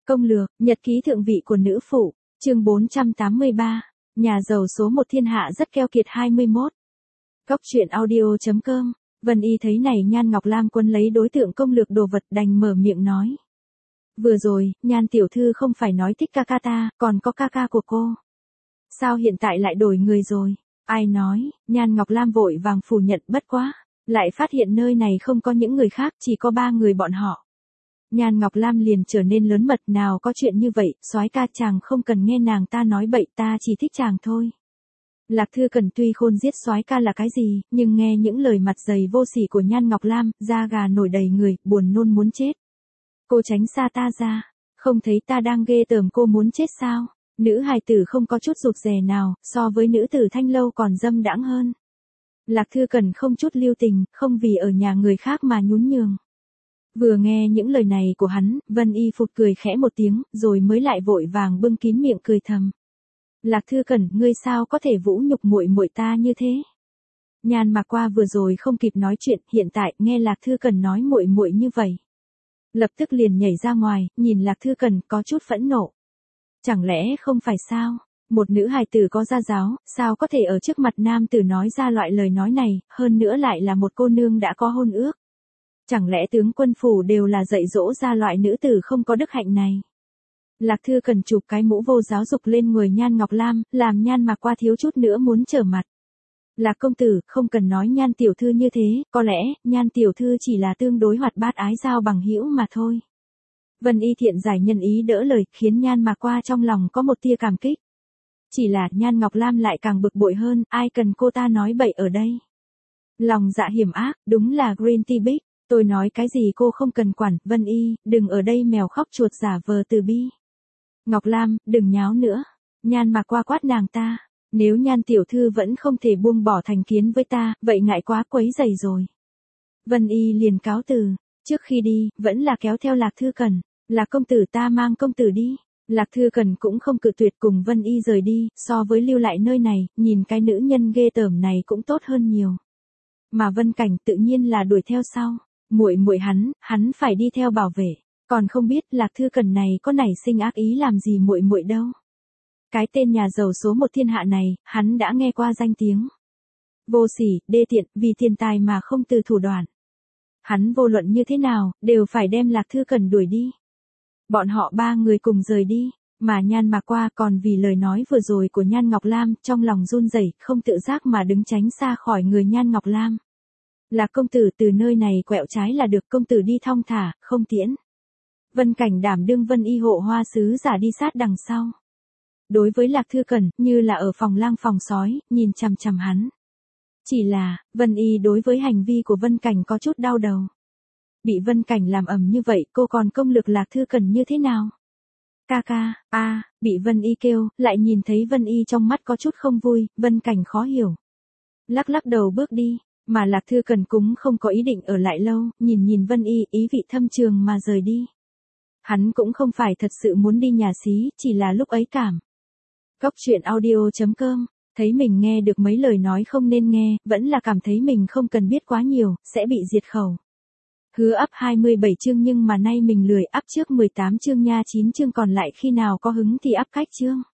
Công lược, nhật ký thượng vị của nữ phụ, chương 483, nhà giàu số 1 thiên hạ rất keo kiệt 21. Góc truyện audio.com, Vân Y thấy này Nhan Ngọc Lam quân lấy đối tượng công lược đồ vật đành mở miệng nói. Vừa rồi, Nhan tiểu thư không phải nói thích ca ca ta, còn có ca ca của cô. Sao hiện tại lại đổi người rồi? Ai nói? Nhan Ngọc Lam vội vàng phủ nhận, bất quá. Lại phát hiện nơi này không có những người khác, chỉ có 3 người bọn họ. Nhan Ngọc Lam liền trở nên lớn mật, nào có chuyện như vậy, soái ca chàng không cần nghe nàng ta nói bậy, ta chỉ thích chàng thôi. Lạc Thư Cần tuy khôn giết soái ca là cái gì, nhưng nghe những lời mặt dày vô sỉ của Nhan Ngọc Lam, da gà nổi đầy người, buồn nôn muốn chết. Cô tránh xa ta ra, không thấy ta đang ghê tởm cô muốn chết sao? Nữ hài tử không có chút rụt rè nào, so với nữ tử Thanh Lâu còn dâm đãng hơn. Lạc Thư Cần không chút lưu tình, không vì ở nhà người khác mà nhún nhường. Vừa nghe những lời này của hắn, Vân Y phụt cười khẽ một tiếng, rồi mới lại vội vàng bưng kín miệng cười thầm. Lạc Thư Cần, ngươi sao có thể vũ nhục muội muội ta như thế? Nhan Mạc Qua vừa rồi không kịp nói chuyện, hiện tại nghe Lạc Thư Cần nói muội muội như vậy, lập tức liền nhảy ra ngoài, nhìn Lạc Thư Cần có chút phẫn nộ. Chẳng lẽ không phải sao? Một nữ hài tử có gia giáo, sao có thể ở trước mặt nam tử nói ra loại lời nói này, hơn nữa lại là một cô nương đã có hôn ước. Chẳng lẽ tướng quân phủ đều là dạy dỗ ra loại nữ tử không có đức hạnh này? Lạc Thư Cần chụp cái mũ vô giáo dục lên người Nhan Ngọc Lam, làm Nhan Mạc Qua thiếu chút nữa muốn trở mặt. Lạc công tử, không cần nói Nhan tiểu thư như thế, có lẽ, Nhan tiểu thư chỉ là tương đối hoạt bát ái giao bằng hữu mà thôi. Vân Y thiện giải nhân ý đỡ lời, khiến Nhan Mạc Qua trong lòng có một tia cảm kích. Chỉ là Nhan Ngọc Lam lại càng bực bội hơn, ai cần cô ta nói bậy ở đây. Lòng dạ hiểm ác, đúng là Green Tea Big. Tôi nói cái gì cô không cần quản, Vân Y, đừng ở đây mèo khóc chuột giả vờ từ bi. Ngọc Lam, đừng nháo nữa. Nhan Mạc Qua quát nàng ta. Nếu Nhan tiểu thư vẫn không thể buông bỏ thành kiến với ta, vậy ngại quá quấy rầy rồi. Vân Y liền cáo từ. Trước khi đi, vẫn là kéo theo Lạc Thư Cần. Lạc công tử, ta mang công tử đi. Lạc Thư Cần cũng không cự tuyệt, cùng Vân Y rời đi, so với lưu lại nơi này, nhìn cái nữ nhân ghê tởm này cũng tốt hơn nhiều. Mà Vân Cảnh tự nhiên là đuổi theo sau. Muội muội hắn phải đi theo bảo vệ, còn không biết Lạc Thư Cần này có nảy sinh ác ý làm gì muội muội đâu. Cái tên nhà giàu số 1 thiên hạ này, hắn đã nghe qua danh tiếng. Vô sỉ, đê tiện, vì tiền tài mà không từ thủ đoạn. Hắn vô luận như thế nào, đều phải đem Lạc Thư Cần đuổi đi. Bọn họ 3 người cùng rời đi, mà Nhan Mạc Qua còn vì lời nói vừa rồi của Nhan Ngọc Lam, trong lòng run rẩy, không tự giác mà đứng tránh xa khỏi người Nhan Ngọc Lam. Lạc công tử, từ nơi này quẹo trái là được, công tử đi thong thả, không tiễn. Vân Cảnh đảm đương Vân Y hộ hoa sứ giả đi sát đằng sau. Đối với Lạc Thư Cần, như là ở phòng lang phòng sói, nhìn chằm chằm hắn. Chỉ là, Vân Y đối với hành vi của Vân Cảnh có chút đau đầu. Bị Vân Cảnh làm ầm như vậy, cô còn công lược Lạc Thư Cần như thế nào? Ca ca, bị Vân Y kêu, lại nhìn thấy Vân Y trong mắt có chút không vui, Vân Cảnh khó hiểu. Lắc lắc đầu bước đi. Mà Lạc Thư Cần cũng không có ý định ở lại lâu, nhìn Vân Y, ý vị thâm trường mà rời đi. Hắn cũng không phải thật sự muốn đi nhà xí, chỉ là lúc ấy cảm. Góc truyện audio.com, thấy mình nghe được mấy lời nói không nên nghe, vẫn là cảm thấy mình không cần biết quá nhiều, sẽ bị diệt khẩu. Hứa up 27 chương nhưng mà nay mình lười up trước 18 chương nha, 9 chương còn lại khi nào có hứng thì up cách chương.